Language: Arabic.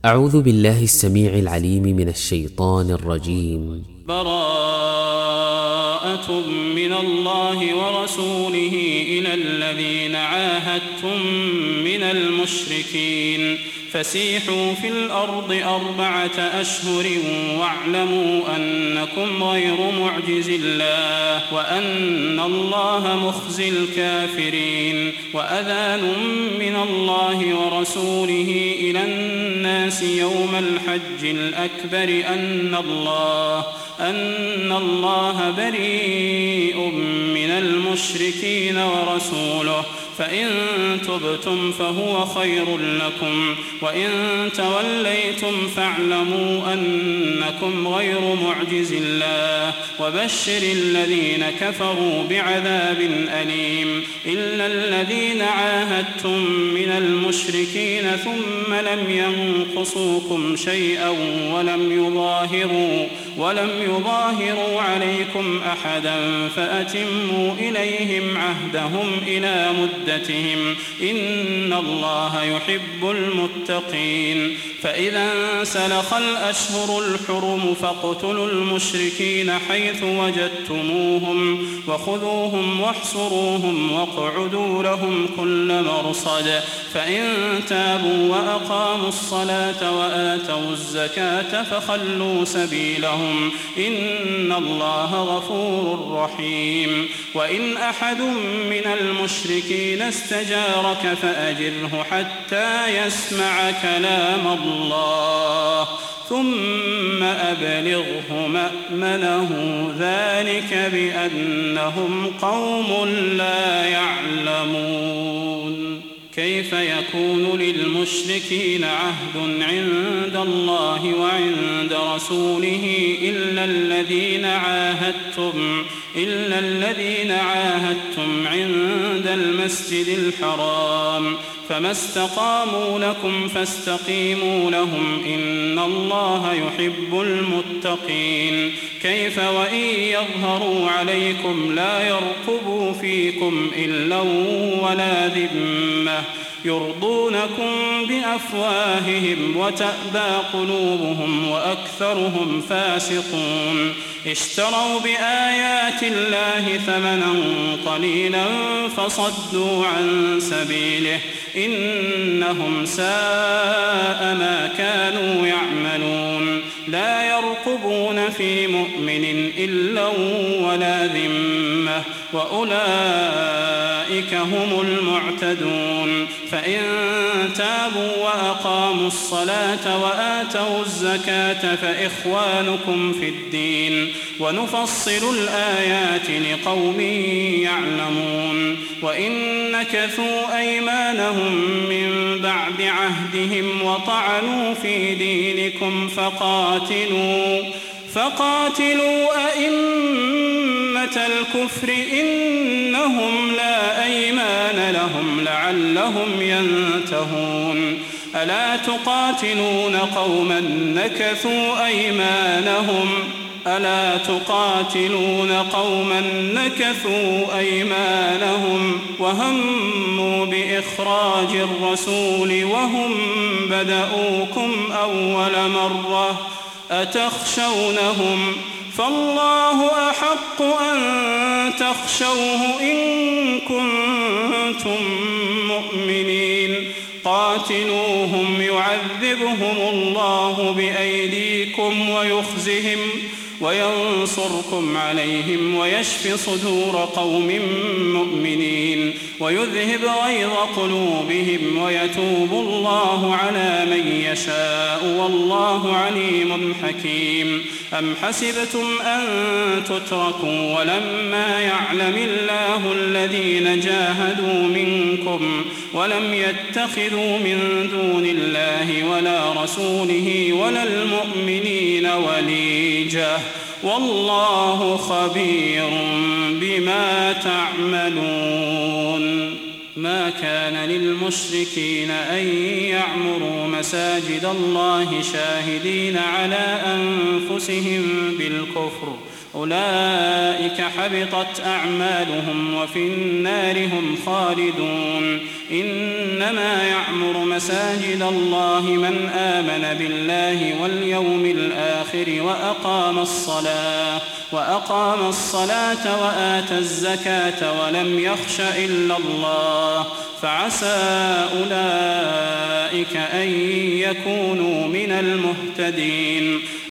أعوذ بالله السميع العليم من الشيطان الرجيم. براءة من الله ورسوله إلى الذين عاهدتم من المشركين فسيحوا في الأرض 4 أشهر واعلموا أنكم غير معجز الله وأن الله مخزي الكافرين. وأذان من الله ورسوله إلى الناس يوم الحج الأكبر أن الله بريء من المشركين ورسوله فإن تبتم فهو خير لكم وإن توليتم فاعلموا أنكم غير معجز الله وبشر الذين كفروا بعذاب أليم. إلا الذين عاهدتم من المشركين ثم لم ينقصوكم شيئا ولم يظاهروا عليكم أحدا فأتموا إليهم عهدهم إلى مدتهم إن الله يحب المتقين. فإذا انسلخ الأشهر الحرم فاقتلوا المشركين حيث وجدتموهم وخذوهم واحصروهم واقعدوا لهم كل مرصد فإن تابوا وأقاموا الصلاة وآتوا الزكاة فخلوا سبيلهم إن الله غفور رحيم. وإن أحد من المشركين استجارك فأجره حتى يسمع كلام الله ثم أبلغه مأمنه ذلك بأنهم قوم لا يعلمون. كيف يكون للمشركين عهد عند الله وعند رسوله إلا الذين عاهدتم عند المسجد الحرام فما استقاموا لكم فاستقيموا لهم إن الله يحب المتقين. كيف وإن يظهروا عليكم لا يرقبوا فيكم إلا ولا ذمة يرضونكم بأفواههم وتأبى قلوبهم وأكثرهم فاسقون. اشتروا بآيات الله ثمنا قليلا فصدوا عن سبيله إنهم ساء ما كانوا يعملون. لا يرقبون في مؤمن إلا ولا ذمة وأولئك هم المعتدون. فإن تابوا وأقاموا الصلاة وآتوا الزكاة فإخوانكم في الدين ونفصل الآيات لقوم يعلمون. وإن نكثوا أيمانهم من بعد عهدهم وطعنوا في دينكم فقاتلوا أئمة الكفر إنهم لا أيمان لهم لعلهم ينتهون. ألا تقاتلون قوما نكثوا أيمانهم وهموا بإخراج الرسول وهم بدؤوكم أول مرة أتخشونهم فالله أحق أن تخشوه إن كنتم مؤمنين. قاتلوهم يعذبهم الله بأيديكم ويخزهم وينصركم عليهم ويشف صدور قوم مؤمنين ويذهب غيظ قلوبهم ويتوب الله على من يشاء والله عليم حكيم. أم حسبتم أن تتركوا ولما يعلم الله الذين جاهدوا منكم ولم يتخذوا من دون الله ولا رسوله ولا المؤمنين وليجة والله خبير بما تعملون. ما كان للمشركين أن يعمروا مساجد الله شاهدين على أنفسهم بالكفر أولئك حبطت أعمالهم وفي النار هم خالدون. إنما يعمر مساجد الله من آمن بالله واليوم الآخر وأقام الصلاة وآتى الزكاة ولم يخش إلا الله فعسى أولئك أن يكونوا من المهتدين.